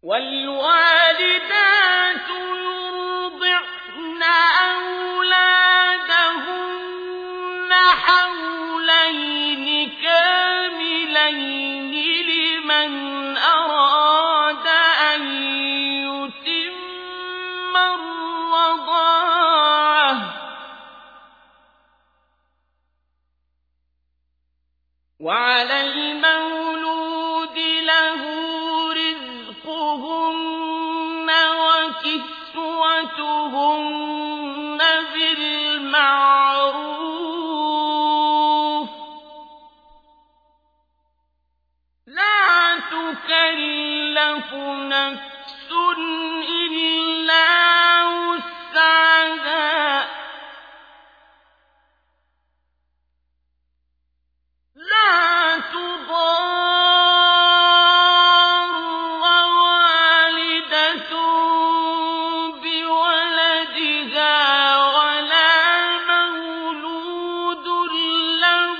والوالدات يرضعن أولادهن حولين كاملين لمن أراد أن يتم الرضاعة وعلى المولود له رزقهن وكسوتهن بالمعروف لا تكلف نفس إلا وسعها لا تضار والدة بولدها ولا مولود له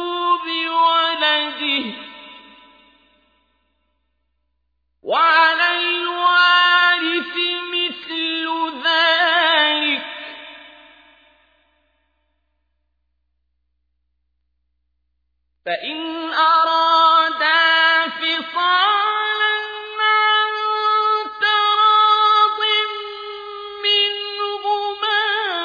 بولده وعلى الوارث مثل ذلك فإن أرادا فصالا عن تراض منهما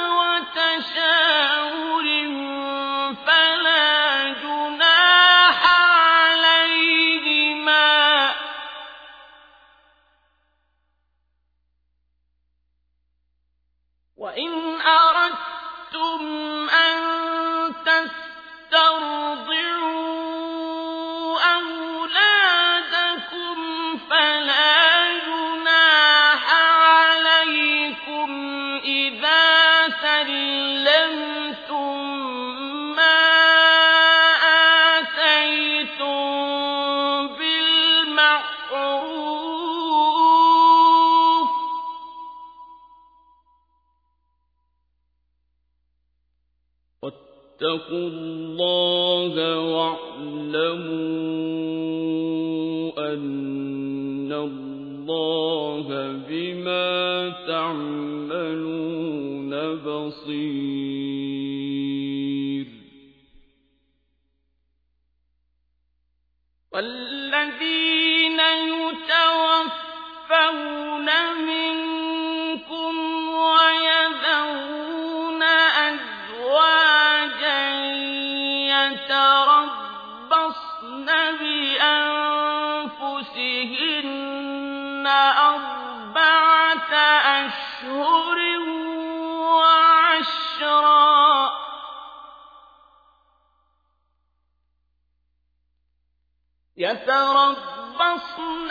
وتشاور فلا جناح عليهما وإن أردتم أن تسترضعوا أولادكم فلا جناح عليكم إذا سلمتم ما آتيتم بالمعروف واتقوا الله واعلموا أن الله بما تعملون بصير والذين يتوفون منكم ويذرون أزواجا يتربصن بأنفسهن أربعة أشهر وعشرا يتربصن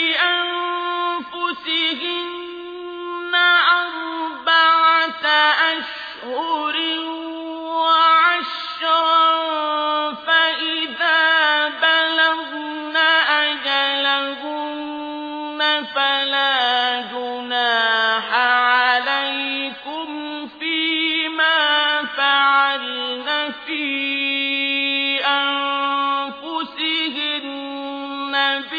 بأنفسهن أربعة أشهر وعشرا فإذا بلغن أجلهن فلا جناح عليكم فيما فعلن في أنفسهن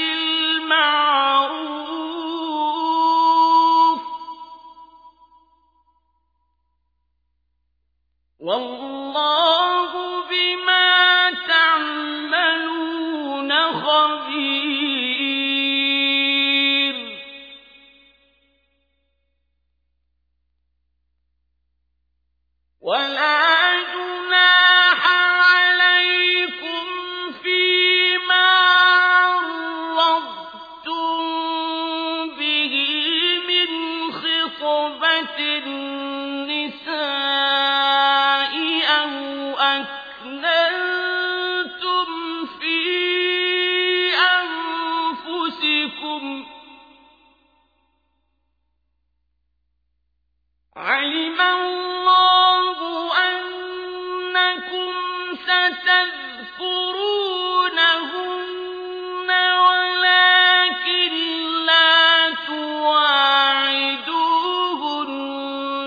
بالمعروف والله بما تعملون خبير ولا جناح عليكم فيما عرضتم به من خطبة النساء أو أكننتم في أنفسكم علم الله أنكم ستذكرونهن ولكن لا تواعدوهن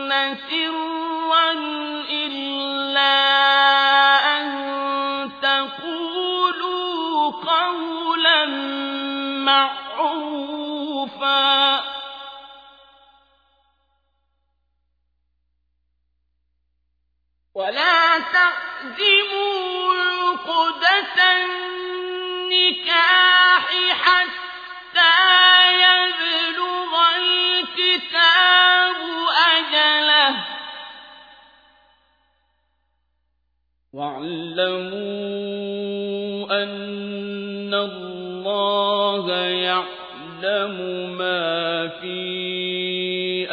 واعلموا أن الله يعلم ما في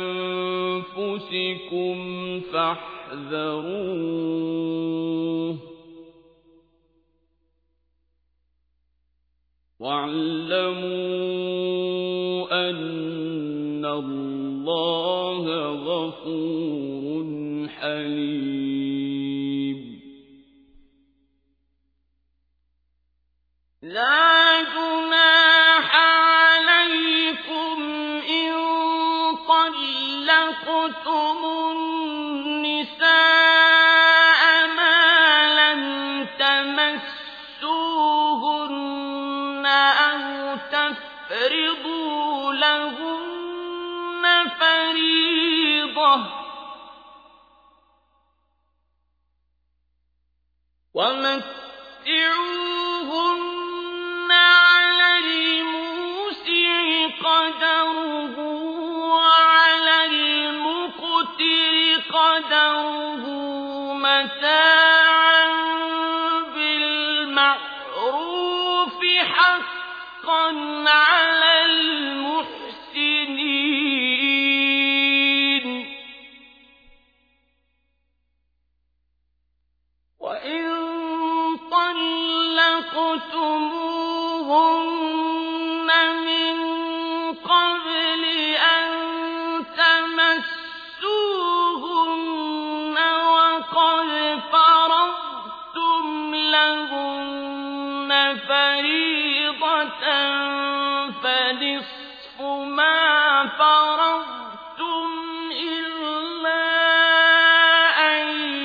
أنفسكم فاحذروه واعلموا أن الله غفور حليم لا جناح عليكم إن طلقتم النساء ما لم تمسوهن أو تفرضوا لهن فريضة ومتعوهن على الموسع قدره وعلى المقتر قدره متاعا بالمعروف حقا على المحسنين وإن طلقتموهن من قبل أن تمسوهن وقد فرضتم لهن فريضة فنصف ما فرضتم إلا أن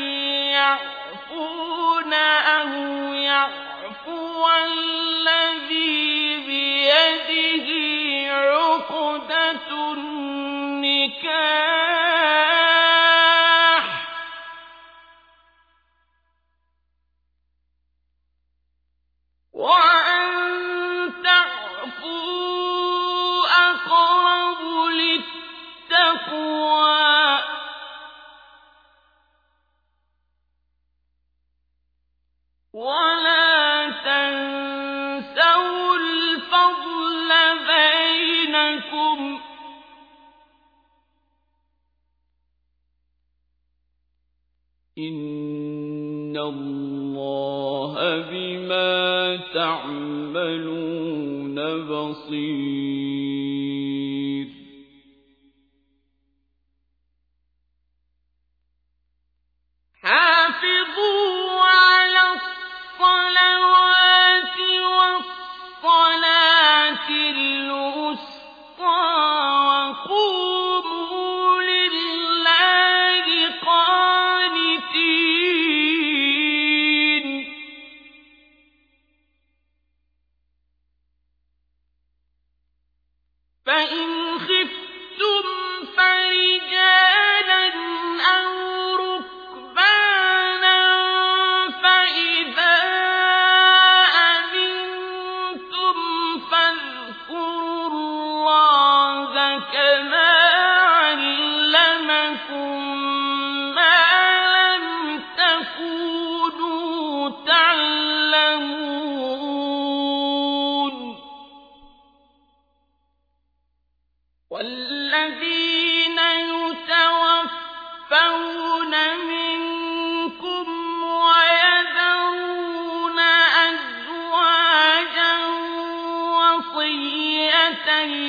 يعفون أو يعفو الذي بيده عقدة النكاح وأن تعفوا أقرب للتقوى ولا تنسوا الفضل بينكم إن الله بما تعملون بصير حافظوا على الصلوات والصلاة الوسطى وقوموا لله قانتين فإن خفتم فرجالا أو ركبانا فإذا أمنتم فاذكروا الله كما علمكم ما لم تكونوا تعلمون والذين يتوفون منكم ويذرون أزواجا وصية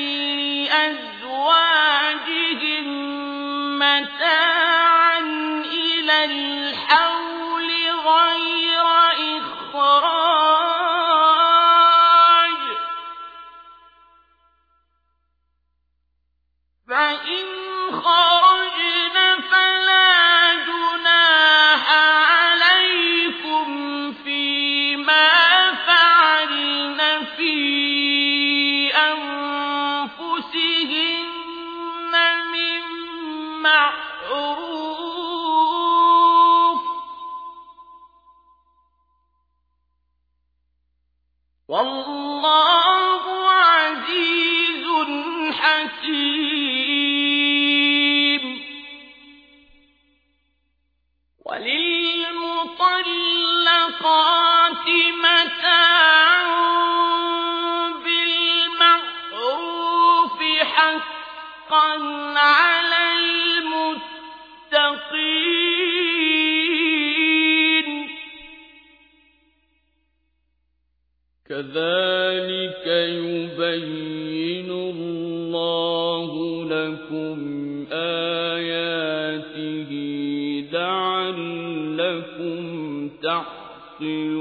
لأزواجهم متاعا إلى الحول غير إخراج فإن خرجن فلا جناح عليكم فيما فعلن في أنفسهن من معروف حقا على المتقين كذلك يبين الله لكم آياته لعلكم تعقلون